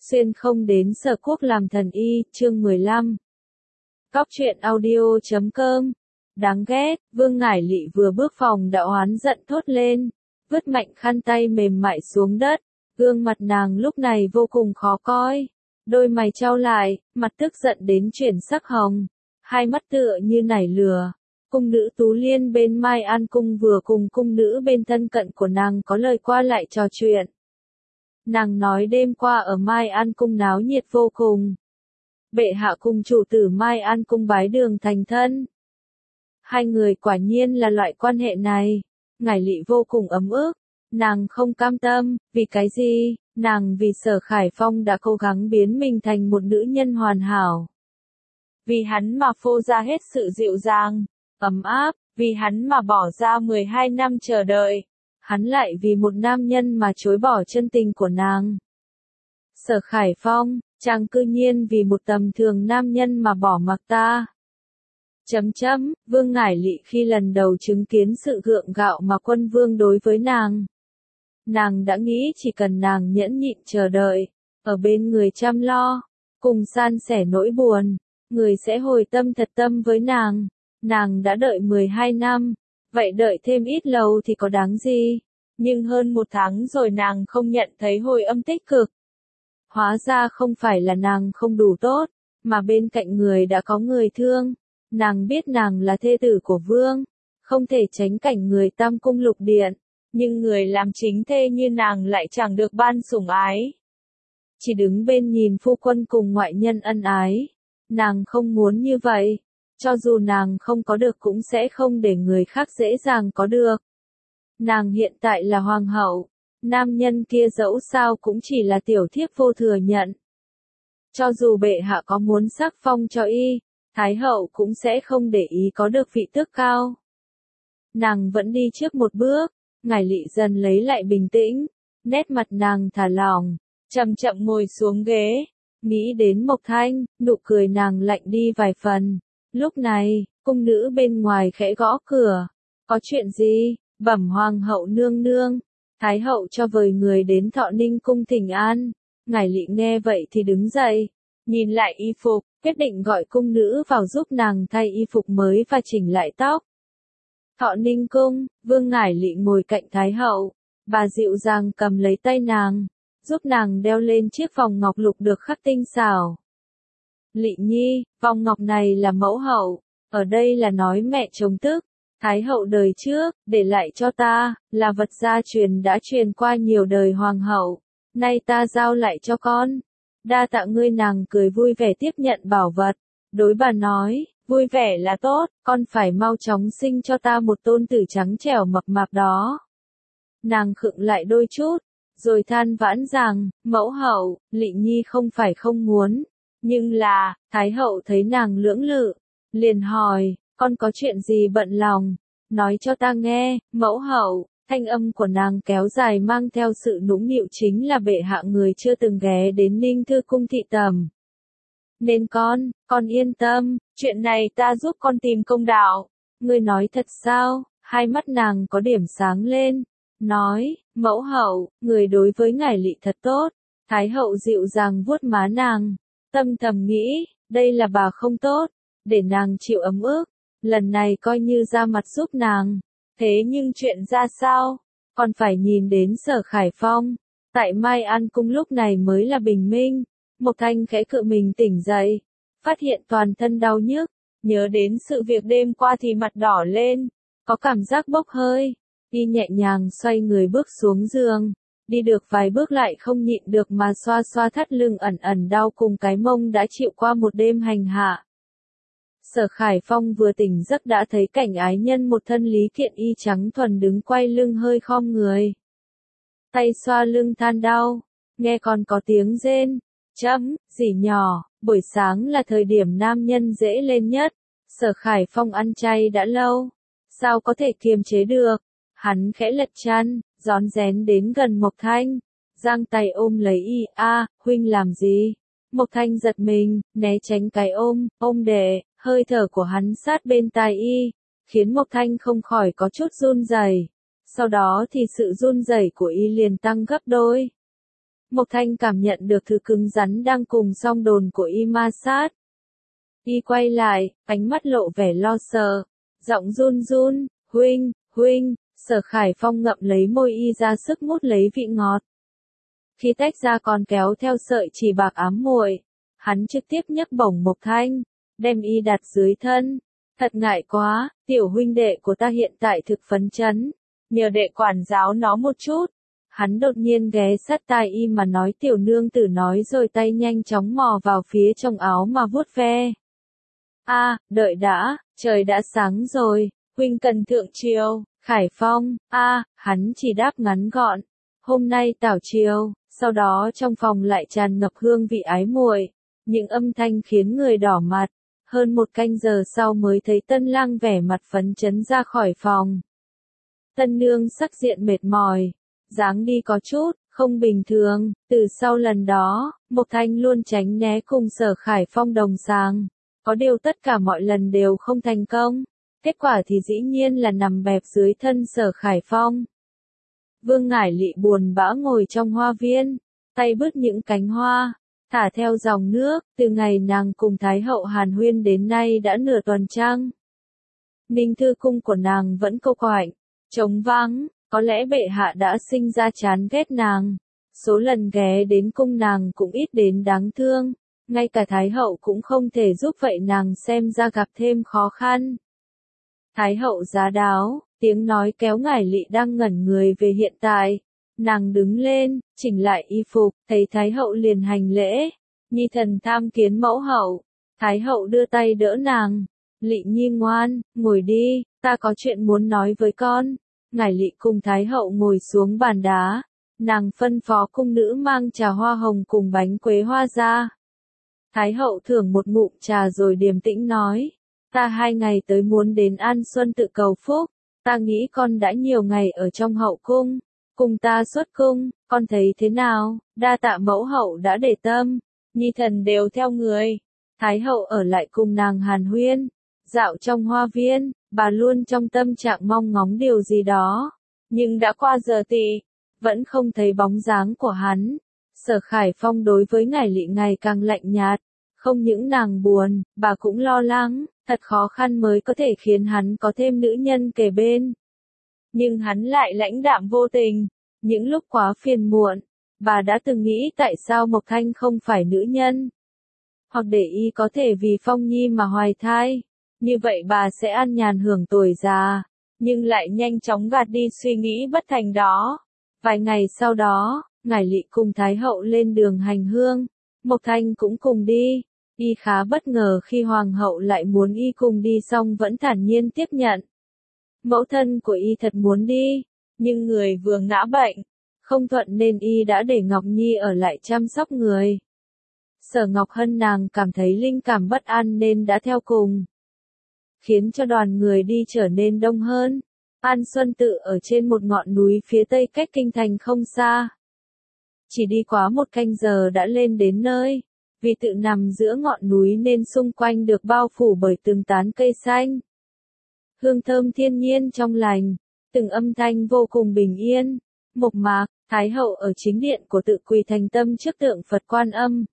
Xuyên không đến Sở Quốc làm thần y, chương 15. Cóc truyện audio.com. Đáng ghét, Vương Ngải Lị vừa bước phòng đã oán giận thốt lên, vứt mạnh khăn tay mềm mại xuống đất, gương mặt nàng lúc này vô cùng khó coi, đôi mày chau lại, mặt tức giận đến chuyển sắc hồng, hai mắt tựa như nảy lửa. Cung nữ Tú Liên bên Mai An Cung vừa cùng cung nữ bên thân cận của nàng có lời qua lại trò chuyện. Nàng nói đêm qua ở Mai An Cung náo nhiệt vô cùng. Bệ hạ cùng chủ tử Mai An Cung bái đường thành thân. Hai người quả nhiên là loại quan hệ này. Ngải Lị vô cùng ấm ức. Nàng không cam tâm, vì cái gì? Nàng vì Sở Khải Phong đã cố gắng biến mình thành một nữ nhân hoàn hảo. Vì hắn mà phô ra hết sự dịu dàng, ấm áp, vì hắn mà bỏ ra 12 năm chờ đợi. Hắn lại vì một nam nhân mà chối bỏ chân tình của nàng. Sở Khải Phong, chàng cư nhiên vì một tầm thường nam nhân mà bỏ mặc ta. Vương Ngải Lị khi lần đầu chứng kiến sự gượng gạo mà Quân Vương đối với nàng. Nàng đã nghĩ chỉ cần nàng nhẫn nhịn chờ đợi, ở bên người chăm lo, cùng san sẻ nỗi buồn, người sẽ hồi tâm thật tâm với nàng. Nàng đã đợi 12 năm. Vậy đợi thêm ít lâu thì có đáng gì, nhưng hơn 1 tháng rồi nàng không nhận thấy hồi âm tích cực. Hóa ra không phải là nàng không đủ tốt, mà bên cạnh người đã có người thương. Nàng biết nàng là thê tử của vương, không thể tránh cảnh người Tam Cung Lục Điện, nhưng người làm chính thê như nàng lại chẳng được ban sủng ái. Chỉ đứng bên nhìn phu quân cùng ngoại nhân ân ái, nàng không muốn như vậy. Cho dù nàng không có được cũng sẽ không để người khác dễ dàng có được. Nàng hiện tại là hoàng hậu, nam nhân kia dẫu sao cũng chỉ là tiểu thiếp vô thừa nhận. Cho dù bệ hạ có muốn sắc phong cho y, thái hậu cũng sẽ không để ý có được vị tước cao. Nàng vẫn đi trước một bước, Ngải Lị dần lấy lại bình tĩnh, nét mặt nàng thả lỏng, chậm chậm ngồi xuống ghế, nghĩ đến Mộc Thanh, nụ cười nàng lạnh đi vài phần. Lúc này, cung nữ bên ngoài khẽ gõ cửa. Có chuyện gì? Bẩm hoàng hậu nương nương. Thái hậu cho vời người đến Thọ Ninh cung thỉnh an. Ngải Lị nghe vậy thì đứng dậy, nhìn lại y phục, quyết định gọi cung nữ vào giúp nàng thay y phục mới và chỉnh lại tóc. Thọ Ninh cung, Vương Ngải Lị ngồi cạnh Thái hậu. Bà dịu dàng cầm lấy tay nàng, giúp nàng đeo lên chiếc vòng ngọc lục được khắc tinh xảo. Lị nhi, vòng ngọc này là mẫu hậu, ở đây là nói mẹ chồng tức, thái hậu đời trước, để lại cho ta, là vật gia truyền đã truyền qua nhiều đời hoàng hậu, nay ta giao lại cho con. Đa tạ ngươi, nàng cười vui vẻ tiếp nhận bảo vật, đối bà nói, vui vẻ là tốt, con phải mau chóng sinh cho ta một tôn tử trắng trẻo mập mạp đó. Nàng khựng lại đôi chút, rồi than vãn rằng, mẫu hậu, Lị nhi không phải không muốn. Nhưng là, Thái hậu thấy nàng lưỡng lự, liền hỏi, con có chuyện gì bận lòng, nói cho ta nghe. Mẫu hậu, thanh âm của nàng kéo dài mang theo sự nũng nịu, chính là bệ hạ người chưa từng ghé đến Ninh Thư cung thị tầm. Nên con yên tâm, chuyện này ta giúp con tìm công đạo. Ngươi nói thật sao? Hai mắt nàng có điểm sáng lên, nói, mẫu hậu, người đối với Ngải Lị thật tốt. Thái hậu dịu dàng vuốt má nàng. Tâm thầm nghĩ, đây là bà không tốt, để nàng chịu ấm ức, lần này coi như ra mặt giúp nàng. Thế nhưng chuyện ra sao, còn phải nhìn đến Sở Khải Phong. Tại Mai An Cung lúc này mới là bình minh. Mộc Thanh khẽ cựa mình tỉnh dậy, phát hiện toàn thân đau nhức, nhớ đến sự việc đêm qua thì mặt đỏ lên, có cảm giác bốc hơi. Y nhẹ nhàng xoay người bước xuống giường. Đi được vài bước lại không nhịn được mà xoa xoa thắt lưng ẩn ẩn đau cùng cái mông đã chịu qua một đêm hành hạ. Sở Khải Phong vừa tỉnh giấc đã thấy cảnh ái nhân một thân lý kiện y trắng thuần đứng quay lưng hơi khom người. Tay xoa lưng than đau, nghe còn có tiếng rên, rỉ nhỏ, buổi sáng là thời điểm nam nhân dễ lên nhất. Sở Khải Phong ăn chay đã lâu, sao có thể kiềm chế được, hắn khẽ lật chăn. Rón rén đến gần Mộc Thanh, giang tay ôm lấy y. Huynh làm gì? Mộc Thanh giật mình, né tránh cái ôm để, hơi thở của hắn sát bên tai y, khiến Mộc Thanh không khỏi có chút run rẩy. Sau đó thì sự run rẩy của y liền tăng gấp đôi. Mộc Thanh cảm nhận được thứ cứng rắn đang cùng song đồn của y ma sát. Y quay lại, ánh mắt lộ vẻ lo sợ, giọng run run, huynh, huynh, Sở Khải Phong ngậm lấy môi y ra sức mút lấy vị ngọt. Khi tách ra còn kéo theo sợi chỉ bạc ám muội, hắn trực tiếp nhấc bổng Mộc Thanh, đem y đặt dưới thân. Thật ngại quá, tiểu huynh đệ của ta hiện tại thực phấn chấn, nhờ đệ quản giáo nó một chút. Hắn đột nhiên ghé sát tai y mà nói tiểu nương tử nói rồi tay nhanh chóng mò vào phía trong áo mà vuốt ve. Đợi đã, trời đã sáng rồi, huynh cần thượng triều. Khải Phong, hắn chỉ đáp ngắn gọn. Hôm nay tảo triều, sau đó trong phòng lại tràn ngập hương vị ái muội, những âm thanh khiến người đỏ mặt. Hơn một canh giờ sau mới thấy Tân Lang vẻ mặt phấn chấn ra khỏi phòng. Tân nương sắc diện mệt mỏi, dáng đi có chút không bình thường, từ sau lần đó, Mộc Thanh luôn tránh né cùng Sở Khải Phong đồng sàng. Có điều tất cả mọi lần đều không thành công, kết quả thì dĩ nhiên là nằm bẹp dưới thân Sở Khải Phong. Vương Ngải Lị buồn bã ngồi trong hoa viên, tay bứt những cánh hoa, thả theo dòng nước, từ ngày nàng cùng Thái hậu hàn huyên đến nay đã nửa tuần trăng. Ninh thư cung của nàng vẫn cô quạnh, trống vắng, có lẽ bệ hạ đã sinh ra chán ghét nàng. Số lần ghé đến cung nàng cũng ít đến đáng thương, ngay cả Thái hậu cũng không thể giúp vậy nàng xem ra gặp thêm khó khăn. Thái hậu giá đáo, tiếng nói kéo Ngải Lị đang ngẩn người về hiện tại. Nàng đứng lên, chỉnh lại y phục, thấy Thái hậu liền hành lễ. Nhi thần tham kiến mẫu hậu. Thái hậu đưa tay đỡ nàng. Lị nhi ngoan, ngồi đi, ta có chuyện muốn nói với con. Ngải Lị cùng Thái hậu ngồi xuống bàn đá. Nàng phân phó cung nữ mang trà hoa hồng cùng bánh quế hoa ra. Thái hậu thưởng một ngụm trà rồi điềm tĩnh nói. Ta 2 ngày tới muốn đến An Xuân tự cầu phúc. Ta nghĩ con đã nhiều ngày ở trong hậu cung. Cùng ta xuất cung, con thấy thế nào? Đa tạ mẫu hậu đã để tâm. Nhi thần đều theo người. Thái hậu ở lại cùng nàng hàn huyên. Dạo trong hoa viên, bà luôn trong tâm trạng mong ngóng điều gì đó. Nhưng đã qua giờ tỵ, vẫn không thấy bóng dáng của hắn. Sở Khải Phong đối với Ngải Lị ngày càng lạnh nhạt. Không những nàng buồn, bà cũng lo lắng, thật khó khăn mới có thể khiến hắn có thêm nữ nhân kề bên. Nhưng hắn lại lãnh đạm vô tình. Những lúc quá phiền muộn, bà đã từng nghĩ tại sao Mộc Thanh không phải nữ nhân. Hoặc để y có thể vì Phong Nhi mà hoài thai. Như vậy bà sẽ an nhàn hưởng tuổi già. Nhưng lại nhanh chóng gạt đi suy nghĩ bất thành đó. Vài ngày sau đó, Ngải Lị cùng Thái hậu lên đường hành hương. Mộc Thanh cũng cùng đi. Y khá bất ngờ khi hoàng hậu lại muốn y cùng đi xong vẫn thản nhiên tiếp nhận. Mẫu thân của y thật muốn đi, nhưng người vừa ngã bệnh, không thuận nên y đã để Ngọc Nhi ở lại chăm sóc người. Sở Ngọc Hân nàng cảm thấy linh cảm bất an nên đã theo cùng, khiến cho đoàn người đi trở nên đông hơn. An Xuân tự ở trên một ngọn núi phía tây cách kinh thành không xa. Chỉ đi quá 1 canh giờ đã lên đến nơi. Vì tự nằm giữa ngọn núi nên xung quanh được bao phủ bởi từng tán cây xanh. Hương thơm thiên nhiên trong lành, từng âm thanh vô cùng bình yên. Mộc mạc, Thái hậu ở chính điện của tự quỳ thành tâm trước tượng Phật Quan Âm.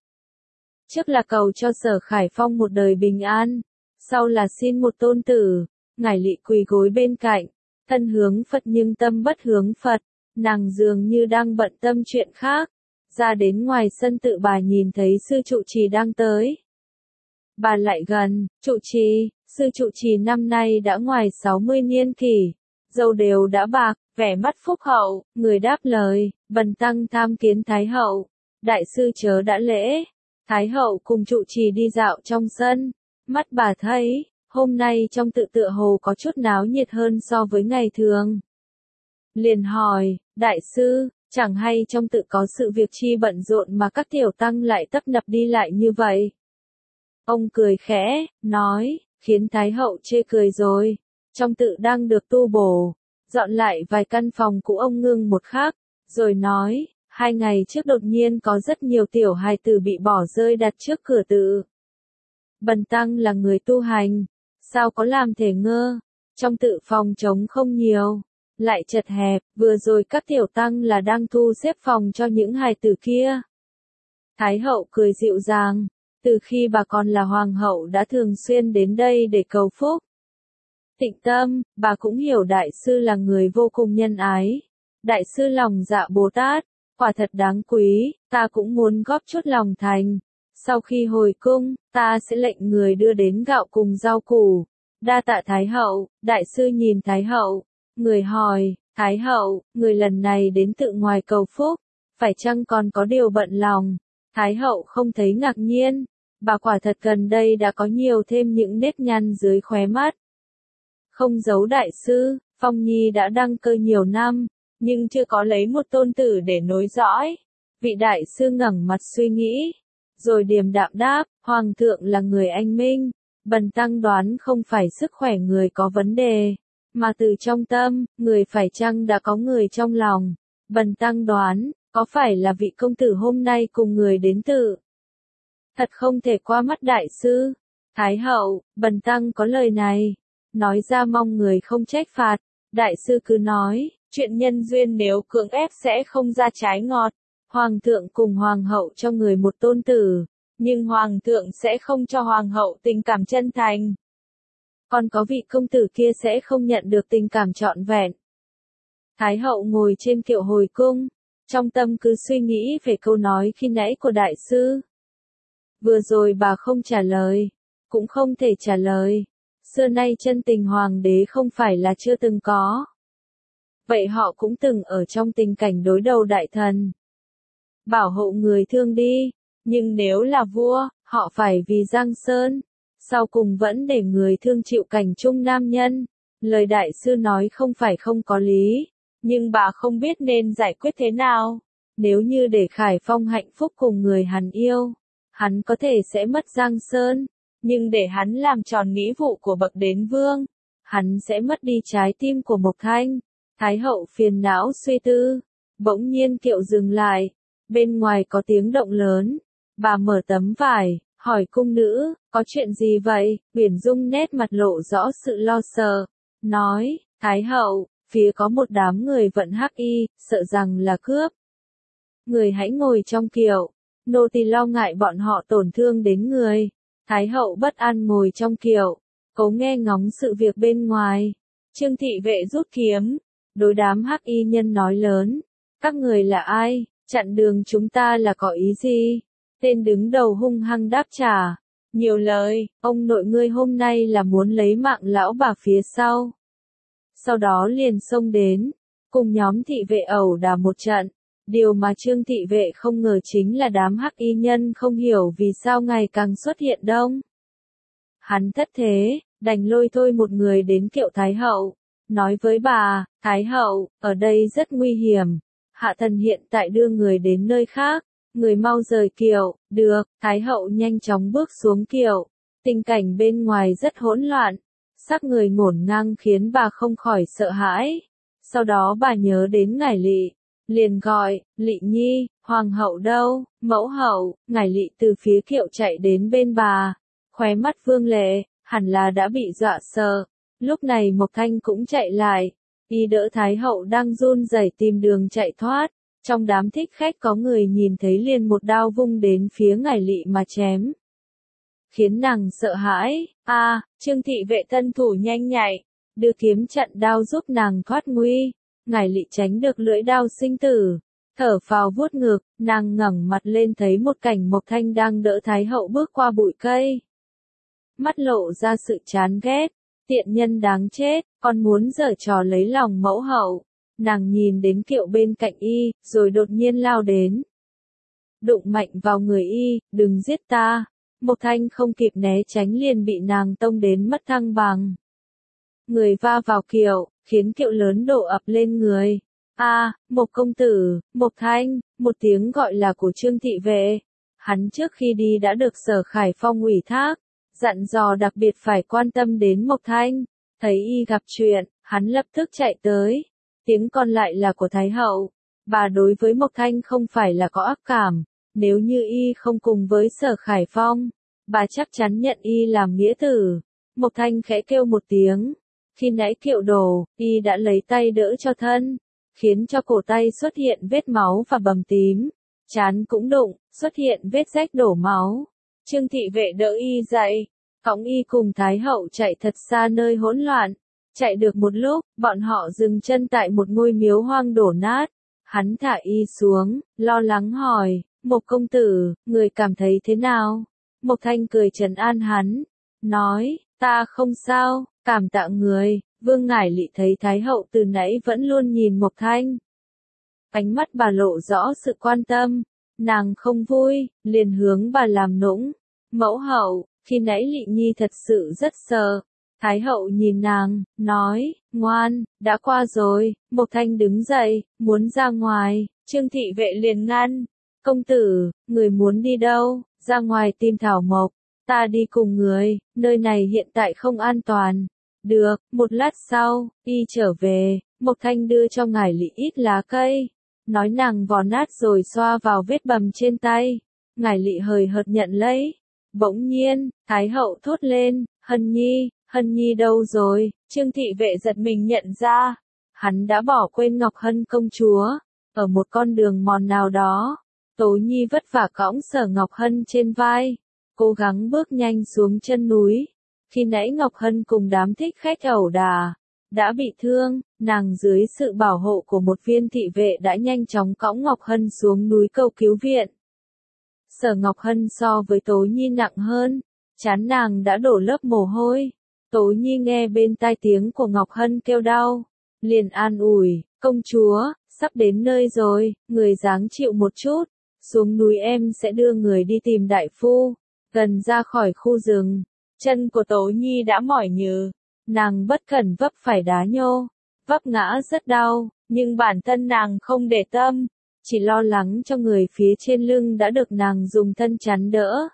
Trước là cầu cho Sở Khải Phong một đời bình an, sau là xin một tôn tử. Ngải Lị quỳ gối bên cạnh, thân hướng Phật nhưng tâm bất hướng Phật, nàng dường như đang bận tâm chuyện khác. Ra đến ngoài sân tự bà nhìn thấy sư trụ trì đang tới. Bà lại gần, trụ trì, sư trụ trì năm nay đã ngoài 60 niên kỷ, râu đều đã bạc, vẻ mắt phúc hậu, người đáp lời, bần tăng tham kiến Thái hậu, đại sư chớ đã lễ. Thái hậu cùng trụ trì đi dạo trong sân, mắt bà thấy, hôm nay trong tự tựa hồ có chút náo nhiệt hơn so với ngày thường. Liền hỏi, đại sư, chẳng hay trong tự có sự việc chi bận rộn mà các tiểu tăng lại tấp nập đi lại như vậy. Ông cười khẽ, nói, khiến Thái hậu chê cười rồi. Trong tự đang được tu bổ, dọn lại vài căn phòng cũ ông ngưng một khắc, rồi nói, 2 ngày trước đột nhiên có rất nhiều tiểu hài tử bị bỏ rơi đặt trước cửa tự. Bần tăng là người tu hành, sao có làm thể ngơ, trong tự phòng trống không nhiều. lại chật hẹp, vừa rồi các tiểu tăng là đang thu xếp phòng cho những hài tử kia. Thái hậu cười dịu dàng, từ khi bà còn là hoàng hậu đã thường xuyên đến đây để cầu phúc. Tịnh Tâm, bà cũng hiểu đại sư là người vô cùng nhân ái. Đại sư lòng dạ Bồ Tát, quả thật đáng quý, ta cũng muốn góp chút lòng thành. Sau khi hồi cung, ta sẽ lệnh người đưa đến gạo cùng rau củ. Đa tạ Thái hậu. Đại sư nhìn Thái hậu, người hỏi, Thái hậu, người lần này đến tự ngoài cầu phúc, phải chăng còn có điều bận lòng? Thái hậu không thấy ngạc nhiên, bà quả thật gần đây đã có nhiều thêm những nếp nhăn dưới khóe mắt. Không giấu đại sư, Phong Nhi đã đăng cơ nhiều năm, nhưng chưa có lấy một tôn tử để nối dõi. Vị đại sư ngẩng mặt suy nghĩ, rồi điềm đạm đáp, Hoàng thượng là người anh minh, bần tăng đoán không phải sức khỏe người có vấn đề, mà từ trong tâm, người phải chăng đã có người trong lòng. Bần tăng đoán, có phải là vị công tử hôm nay cùng người đến tự? Thật không thể qua mắt đại sư. Thái hậu, bần tăng có lời này, nói ra mong người không trách phạt. Đại sư cứ nói, chuyện nhân duyên nếu cưỡng ép sẽ không ra trái ngọt. Hoàng thượng cùng hoàng hậu cho người một tôn tử, nhưng hoàng thượng sẽ không cho hoàng hậu tình cảm chân thành. Còn có vị công tử kia sẽ không nhận được tình cảm trọn vẹn. Thái hậu ngồi trên kiệu hồi cung, trong tâm cứ suy nghĩ về câu nói khi nãy của đại sư. Vừa rồi bà không trả lời, cũng không thể trả lời. Xưa nay chân tình hoàng đế không phải là chưa từng có. Vậy họ cũng từng ở trong tình cảnh đối đầu đại thần. Bảo hộ người thương đi, nhưng nếu là vua, họ phải vì Giang Sơn. Sau cùng vẫn để người thương chịu cảnh chung nam nhân. Lời đại sư nói không phải không có lý, nhưng bà không biết nên giải quyết thế nào. Nếu như để Khải Phong hạnh phúc cùng người hắn yêu, hắn có thể sẽ mất Giang Sơn, nhưng để hắn làm tròn nghĩa vụ của bậc đến vương, hắn sẽ mất đi trái tim của Mộc Thanh. Thái hậu phiền não suy tư, bỗng nhiên kiệu dừng lại, bên ngoài có tiếng động lớn. Bà mở tấm vải, hỏi cung nữ, có chuyện gì vậy? Uyển Dung nét mặt lộ rõ sự lo sợ, nói, Thái hậu, phía có một đám người vận hắc y, sợ rằng là cướp. Người hãy ngồi trong kiệu, nô tỳ lo ngại bọn họ tổn thương đến người. Thái hậu bất an ngồi trong kiệu, cố nghe ngóng sự việc bên ngoài. Trương thị vệ rút kiếm, đối đám hắc y nhân nói lớn, các người là ai, chặn đường chúng ta là có ý gì? Tên đứng đầu hung hăng đáp trả, nhiều lời, ông nội ngươi hôm nay là muốn lấy mạng lão bà phía sau. Sau đó liền xông đến, cùng nhóm thị vệ ẩu đả một trận. Điều mà Trương thị vệ không ngờ chính là đám hắc y nhân không hiểu vì sao ngày càng xuất hiện đông. Hắn thất thế, đành lôi thôi một người đến kiệu Thái hậu, nói với bà, Thái hậu, ở đây rất nguy hiểm, hạ thần hiện tại đưa người đến nơi khác, người mau rời kiệu. Được. Thái hậu nhanh chóng bước xuống kiệu, tình cảnh bên ngoài rất hỗn loạn, sắc người ngổn ngang khiến bà không khỏi sợ hãi. Sau đó bà nhớ đến Ngải Lị, liền gọi, Lị Nhi, hoàng hậu đâu? Mẫu hậu. Ngải Lị từ phía kiệu chạy đến bên bà, khóe mắt vương lệ, hẳn là đã bị dọa sợ. Lúc này Mộc Thanh cũng chạy lại, y đỡ Thái hậu đang run rẩy tìm đường chạy thoát. Trong đám thích khách có người nhìn thấy liền một đao vung đến phía Ngải Lị mà chém, khiến nàng sợ hãi. Trương thị vệ thân thủ nhanh nhạy, đưa kiếm chặn đao giúp nàng thoát nguy. Ngải Lị tránh được lưỡi đao sinh tử, thở phào vuốt ngực, nàng ngẩng mặt lên thấy một cảnh Mộc Thanh đang đỡ Thái hậu bước qua bụi cây. Mắt lộ ra sự chán ghét, tiện nhân đáng chết, còn muốn giở trò lấy lòng mẫu hậu. Nàng nhìn đến kiệu bên cạnh y, rồi đột nhiên lao đến, đụng mạnh vào người y, đừng giết ta. Mộc Thanh không kịp né tránh liền bị nàng tông đến mất thăng bằng. Người va vào kiệu, khiến kiệu lớn đổ ập lên người. Mộc công tử, Mộc Thanh, một tiếng gọi là của Trương thị vệ. Hắn trước khi đi đã được Sở Khải Phong ủy thác, dặn dò đặc biệt phải quan tâm đến Mộc Thanh. Thấy y gặp chuyện, hắn lập tức chạy tới. Tiếng còn lại là của Thái hậu. Bà đối với Mộc Thanh không phải là có ác cảm, nếu như y không cùng với Sở Khải Phong, bà chắc chắn nhận y làm nghĩa tử. Mộc Thanh khẽ kêu một tiếng, Khi nãy Kiệu Đồ, y đã lấy tay đỡ cho thân, khiến cho cổ tay xuất hiện vết máu và bầm tím, trán cũng đụng, xuất hiện vết rách đổ máu. Trương thị vệ đỡ y dậy, cõng y cùng Thái hậu chạy thật xa nơi hỗn loạn. Chạy được một lúc, bọn họ dừng chân tại một ngôi miếu hoang đổ nát. Hắn thả y xuống, lo lắng hỏi, Mộc công tử, người cảm thấy thế nào? Mộc Thanh cười trấn an hắn, nói, ta không sao, cảm tạ người. Vương Ngải Lị thấy Thái hậu từ nãy vẫn luôn nhìn Mộc Thanh. Ánh mắt bà lộ rõ sự quan tâm, nàng không vui, liền hướng bà làm nũng. Mẫu hậu, khi nãy Lị Nhi thật sự rất sợ. Thái hậu nhìn nàng, nói, ngoan, đã qua rồi. Mộc Thanh đứng dậy, muốn ra ngoài, Trương thị vệ liền ngăn. Công tử, người muốn đi đâu? Ra ngoài tìm Thảo Mộc, ta đi cùng người, nơi này hiện tại không an toàn. Được, một lát sau, y trở về, Mộc Thanh đưa cho Ngải Lị ít lá cây, nói nàng vò nát rồi xoa vào vết bầm trên tay. Ngải Lị hời hợt nhận lấy. Bỗng nhiên, Thái hậu thốt lên, Hân Nhi đâu rồi? Trương thị vệ giật mình nhận ra, hắn đã bỏ quên Ngọc Hân công chúa, ở một con đường mòn nào đó. Tố Nhi vất vả cõng Sở Ngọc Hân trên vai, cố gắng bước nhanh xuống chân núi. Khi nãy Ngọc Hân cùng đám thích khách ẩu đả, đã bị thương, nàng dưới sự bảo hộ của một viên thị vệ đã nhanh chóng cõng Ngọc Hân xuống núi cầu cứu viện. Sở Ngọc Hân so với Tố Nhi nặng hơn, trán nàng đã đổ lớp mồ hôi. Tố Nhi nghe bên tai tiếng của Ngọc Hân kêu đau, liền an ủi, công chúa, sắp đến nơi rồi, người ráng chịu một chút, xuống núi em sẽ đưa người đi tìm đại phu. Gần ra khỏi khu rừng, chân của Tố Nhi đã mỏi nhừ, nàng bất cẩn vấp phải đá nhô, vấp ngã rất đau, nhưng bản thân nàng không để tâm, chỉ lo lắng cho người phía trên lưng đã được nàng dùng thân chắn đỡ.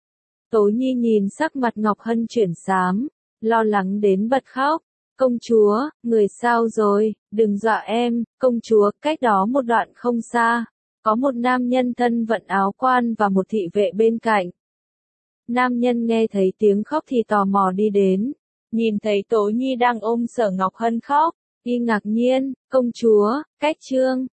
Tố Nhi nhìn sắc mặt Ngọc Hân chuyển xám, lo lắng đến bật khóc. Công chúa, người sao rồi, đừng dọa em. Công chúa, cách đó một đoạn không xa, có một nam nhân thân vận áo quan và một thị vệ bên cạnh. Nam nhân nghe thấy tiếng khóc thì tò mò đi đến, nhìn thấy Tố Nhi đang ôm Sở Ngọc Hân khóc, y ngạc nhiên, công chúa, cách Trương